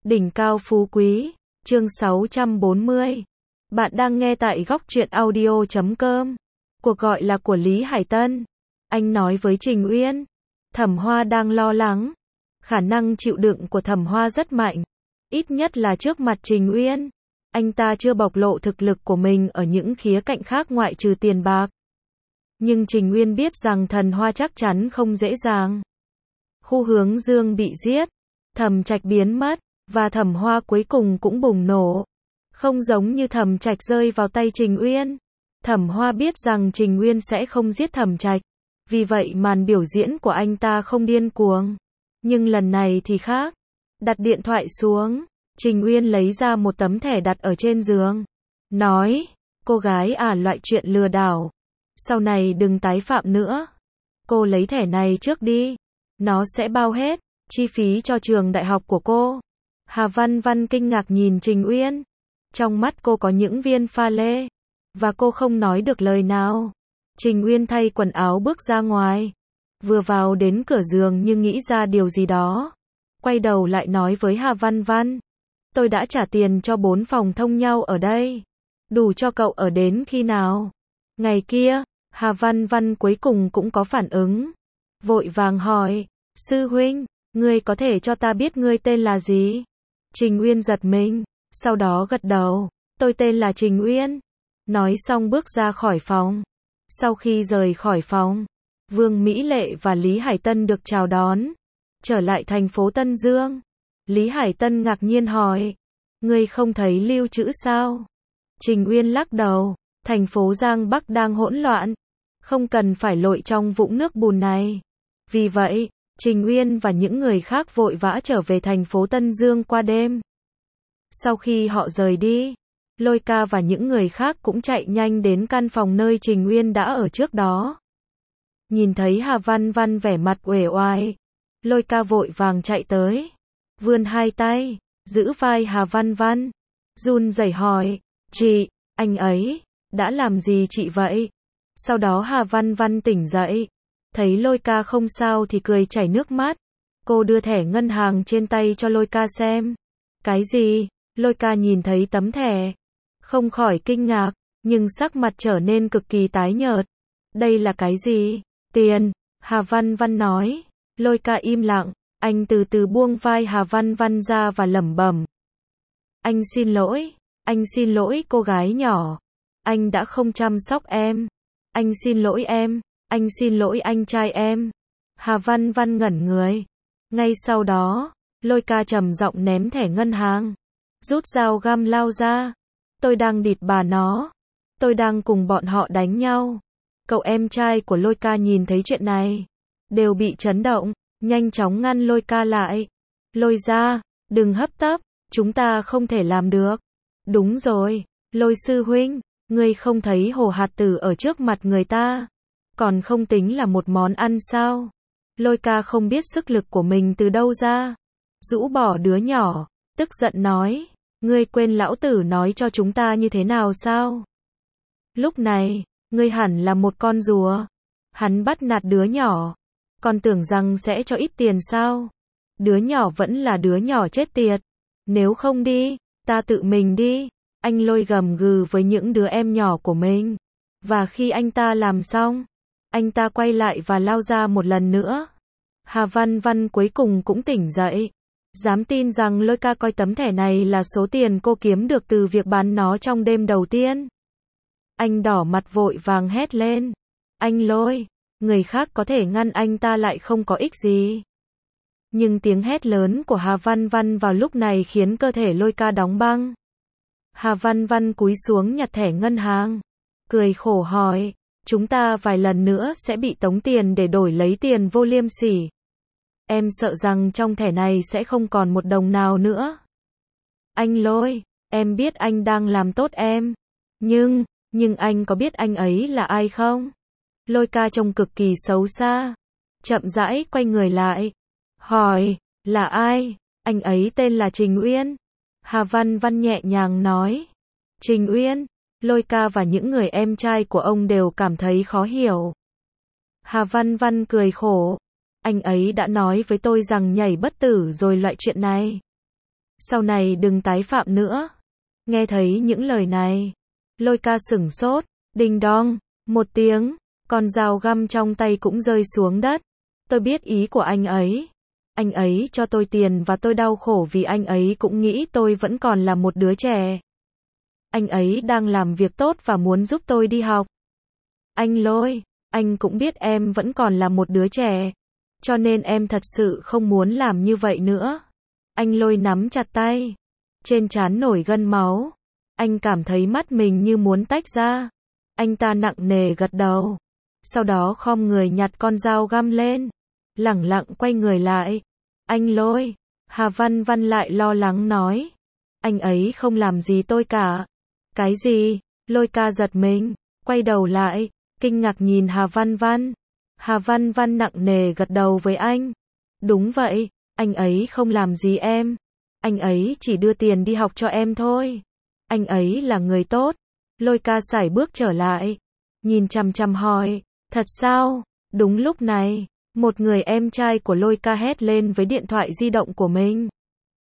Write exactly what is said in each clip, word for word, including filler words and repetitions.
Đỉnh cao phú quý, chương sáu trăm bốn mươi. Bạn đang nghe tại góc truyện audio chấm com. Cuộc gọi là của Lý Hải Tân. Anh nói với Trình Uyên. Thẩm Hoa đang lo lắng. Khả năng chịu đựng của Thẩm Hoa rất mạnh. Ít nhất là trước mặt Trình Uyên. Anh ta chưa bộc lộ thực lực của mình ở những khía cạnh khác ngoại trừ tiền bạc. Nhưng Trình Uyên biết rằng Thần Hoa chắc chắn không dễ dàng. Khu Hướng Dương bị giết. Thẩm Trạch biến mất. Và Thẩm Hoa cuối cùng cũng bùng nổ. Không giống như Thẩm Trạch rơi vào tay Trình Uyên. Thẩm Hoa biết rằng Trình Uyên sẽ không giết Thẩm Trạch. Vì vậy màn biểu diễn của anh ta không điên cuồng. Nhưng lần này thì khác. Đặt điện thoại xuống. Trình Uyên lấy ra một tấm thẻ đặt ở trên giường. Nói, cô gái à, loại chuyện lừa đảo. Sau này đừng tái phạm nữa. Cô lấy thẻ này trước đi. Nó sẽ bao hết chi phí cho trường đại học của cô. Hà Văn Văn kinh ngạc nhìn Trình Uyên. Trong mắt cô có những viên pha lê. Và cô không nói được lời nào. Trình Uyên thay quần áo bước ra ngoài. Vừa vào đến cửa giường nhưng nghĩ ra điều gì đó. Quay đầu lại nói với Hà Văn Văn. Tôi đã trả tiền cho bốn phòng thông nhau ở đây. Đủ cho cậu ở đến khi nào? Ngày kia, Hà Văn Văn cuối cùng cũng có phản ứng. Vội vàng hỏi. Sư huynh, ngươi có thể cho ta biết ngươi tên là gì? Trình Uyên giật mình, sau đó gật đầu. Tôi tên là Trình Uyên. Nói xong bước ra khỏi phòng. Sau khi rời khỏi phòng, Vương Mỹ Lệ và Lý Hải Tân được chào đón. Trở lại thành phố Tân Dương. Lý Hải Tân ngạc nhiên hỏi. Ngươi không thấy lưu trữ sao? Trình Uyên lắc đầu. Thành phố Giang Bắc đang hỗn loạn. Không cần phải lội trong vũng nước bùn này. Vì vậy, Trình Uyên và những người khác vội vã trở về thành phố Tân Dương qua đêm. Sau khi họ rời đi, Lôi Ca và những người khác cũng chạy nhanh đến căn phòng nơi Trình Uyên đã ở trước đó. Nhìn thấy Hà Văn Văn vẻ mặt uể oải, Lôi Ca vội vàng chạy tới, vươn hai tay, giữ vai Hà Văn Văn, run rẩy hỏi, chị, anh ấy, đã làm gì chị vậy? Sau đó Hà Văn Văn tỉnh dậy. Thấy Lôi Ca không sao thì cười chảy nước mắt. Cô đưa thẻ ngân hàng trên tay cho Lôi Ca xem. Cái gì? Lôi Ca nhìn thấy tấm thẻ. Không khỏi kinh ngạc, nhưng sắc mặt trở nên cực kỳ tái nhợt. Đây là cái gì? Tiền, Hà Văn Văn nói. Lôi Ca im lặng, anh từ từ buông vai Hà Văn Văn ra và lẩm bẩm. Anh xin lỗi, anh xin lỗi cô gái nhỏ. Anh đã không chăm sóc em. Anh xin lỗi em. Anh xin lỗi anh trai em. Hà Văn Văn ngẩn người. Ngay sau đó, Lôi Ca trầm giọng ném thẻ ngân hàng. Rút dao găm lao ra. Tôi đang địt bà nó. Tôi đang cùng bọn họ đánh nhau. Cậu em trai của Lôi Ca nhìn thấy chuyện này. Đều bị chấn động. Nhanh chóng ngăn Lôi Ca lại. Lôi ra, đừng hấp tấp. Chúng ta không thể làm được. Đúng rồi, Lôi sư huynh. Ngươi không thấy hồ hạt tử ở trước mặt người ta. Còn không tính là một món ăn sao? Lôi Ca không biết sức lực của mình từ đâu ra. Rũ bỏ đứa nhỏ, tức giận nói. Ngươi quên lão tử nói cho chúng ta như thế nào sao? Lúc này, ngươi hẳn là một con rùa. Hắn bắt nạt đứa nhỏ. Còn tưởng rằng sẽ cho ít tiền sao? Đứa nhỏ vẫn là đứa nhỏ chết tiệt. Nếu không đi, ta tự mình đi. Anh Lôi gầm gừ với những đứa em nhỏ của mình. Và khi anh ta làm xong, anh ta quay lại và lao ra một lần nữa. Hà Văn Văn cuối cùng cũng tỉnh dậy. Dám tin rằng Lôi Ca coi tấm thẻ này là số tiền cô kiếm được từ việc bán nó trong đêm đầu tiên. Anh đỏ mặt vội vàng hét lên. Anh Lôi, người khác có thể ngăn anh ta lại không có ích gì. Nhưng tiếng hét lớn của Hà Văn Văn vào lúc này khiến cơ thể Lôi Ca đóng băng. Hà Văn Văn cúi xuống nhặt thẻ ngân hàng. Cười khổ hỏi. Chúng ta vài lần nữa sẽ bị tống tiền để đổi lấy tiền vô liêm sỉ. Em sợ rằng trong thẻ này sẽ không còn một đồng nào nữa. Anh Lôi, em biết anh đang làm tốt em. Nhưng, nhưng anh có biết anh ấy là ai không? Lôi Ca trông cực kỳ xấu xa. Chậm rãi quay người lại. Hỏi, là ai? Anh ấy tên là Trình Uyên. Hà Văn Văn nhẹ nhàng nói. Trình Uyên. Lôi Ca và những người em trai của ông đều cảm thấy khó hiểu. Hà Văn Văn cười khổ. Anh ấy đã nói với tôi rằng nhảy bất tử rồi loại chuyện này. Sau này đừng tái phạm nữa. Nghe thấy những lời này, Lôi Ca sửng sốt, đinh đong, một tiếng, con dao găm trong tay cũng rơi xuống đất. Tôi biết ý của anh ấy. Anh ấy cho tôi tiền và tôi đau khổ vì anh ấy cũng nghĩ tôi vẫn còn là một đứa trẻ. Anh ấy đang làm việc tốt và muốn giúp tôi đi học. Anh Lôi, anh cũng biết em vẫn còn là một đứa trẻ. Cho nên em thật sự không muốn làm như vậy nữa. Anh Lôi nắm chặt tay. Trên trán nổi gân máu. Anh cảm thấy mắt mình như muốn tách ra. Anh ta nặng nề gật đầu. Sau đó khom người nhặt con dao găm lên. Lẳng lặng quay người lại. Anh Lôi. Hà Văn Văn lại lo lắng nói. Anh ấy không làm gì tôi cả. Cái gì? Lôi Ca giật mình. Quay đầu lại. Kinh ngạc nhìn Hà Văn Văn. Hà Văn Văn nặng nề gật đầu với anh. Đúng vậy. Anh ấy không làm gì em. Anh ấy chỉ đưa tiền đi học cho em thôi. Anh ấy là người tốt. Lôi Ca sải bước trở lại. Nhìn chằm chằm hỏi. Thật sao? Đúng lúc này, một người em trai của Lôi Ca hét lên với điện thoại di động của mình.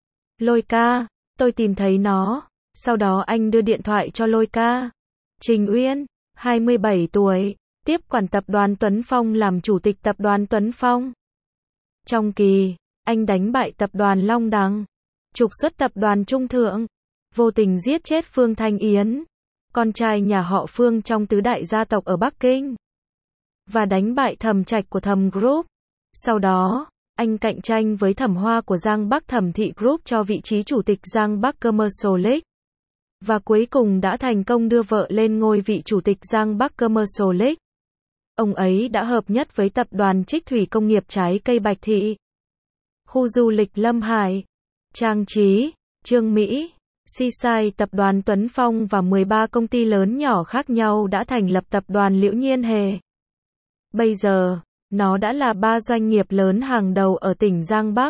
Lôi Ca, tôi tìm thấy nó. Sau đó anh đưa điện thoại cho Lôi Ca. Trình Uyên, hai mươi bảy tuổi, tiếp quản tập đoàn Tuấn Phong làm chủ tịch tập đoàn Tuấn Phong. Trong kỳ, anh đánh bại tập đoàn Long Đằng, trục xuất tập đoàn Trung Thượng, vô tình giết chết Phương Thanh Yến, con trai nhà họ Phương trong tứ đại gia tộc ở Bắc Kinh, và đánh bại Thẩm Trạch của Thẩm Group. Sau đó, anh cạnh tranh với Thẩm Hoa của Giang Bắc Thẩm Thị Group cho vị trí chủ tịch Giang Bắc Commercial League. Và cuối cùng đã thành công đưa vợ lên ngôi vị chủ tịch Giang Bắc Commercial League. Ông ấy đã hợp nhất với tập đoàn Trích Thủy Công nghiệp Trái Cây Bạch Thị, khu du lịch Lâm Hải, Trang Trí, Trương Mỹ, Seaside, tập đoàn Tuấn Phong và mười ba công ty lớn nhỏ khác nhau đã thành lập tập đoàn Liễu Nhiên Hề. Bây giờ, nó đã là ba doanh nghiệp lớn hàng đầu ở tỉnh Giang Bắc.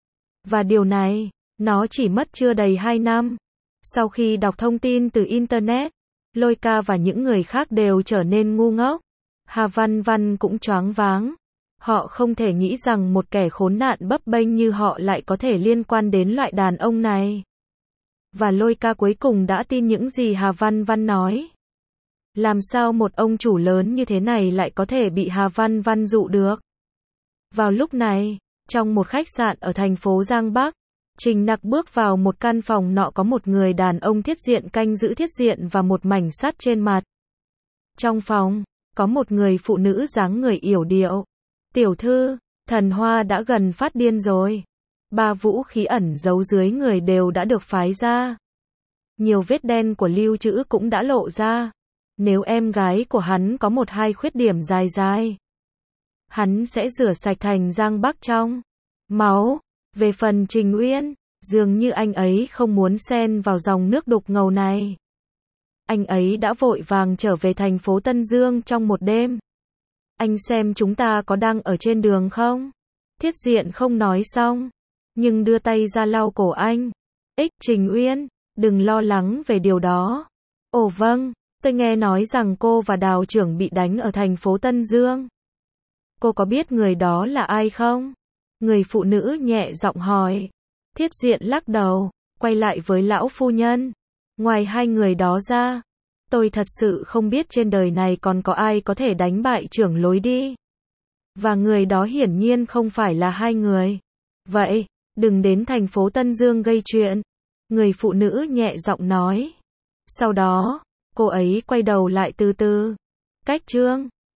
Và điều này, nó chỉ mất chưa đầy hai năm. Sau khi đọc thông tin từ Internet, Lôi Ca và những người khác đều trở nên ngu ngốc. Hà Văn Văn cũng choáng váng. Họ không thể nghĩ rằng một kẻ khốn nạn bấp bênh như họ lại có thể liên quan đến loại đàn ông này. Và Lôi Ca cuối cùng đã tin những gì Hà Văn Văn nói. Làm sao một ông chủ lớn như thế này lại có thể bị Hà Văn Văn dụ được? Vào lúc này, trong một khách sạn ở thành phố Giang Bắc, Trình Nặc bước vào một căn phòng nọ có một người đàn ông thiết diện canh giữ thiết diện và một mảnh sắt trên mặt. Trong phòng, có một người phụ nữ dáng người yểu điệu. Tiểu thư, Thần Hoa đã gần phát điên rồi. Ba vũ khí ẩn giấu dưới người đều đã được phái ra. Nhiều vết đen của lưu trữ cũng đã lộ ra. Nếu em gái của hắn có một hai khuyết điểm dài dài, hắn sẽ rửa sạch thành Giang Bắc trong máu. Về phần Trình Uyên, dường như anh ấy không muốn xen vào dòng nước đục ngầu này. Anh ấy đã vội vàng trở về thành phố Tân Dương trong một đêm. Anh xem chúng ta có đang ở trên đường không? Thiết diện không nói xong, nhưng đưa tay ra lau cổ anh. Ích Trình Uyên, đừng lo lắng về điều đó. Ồ vâng, tôi nghe nói rằng cô và Đào trưởng bị đánh ở thành phố Tân Dương. Cô có biết người đó là ai không? Người phụ nữ nhẹ giọng hỏi. Thiết diện lắc đầu, quay lại với lão phu nhân. Ngoài hai người đó ra, tôi thật sự không biết trên đời này còn có ai có thể đánh bại trưởng lối đi. Và người đó hiển nhiên không phải là hai người. Vậy, đừng đến thành phố Tân Dương gây chuyện. Người phụ nữ nhẹ giọng nói. Sau đó, cô ấy quay đầu lại từ từ. Cách chương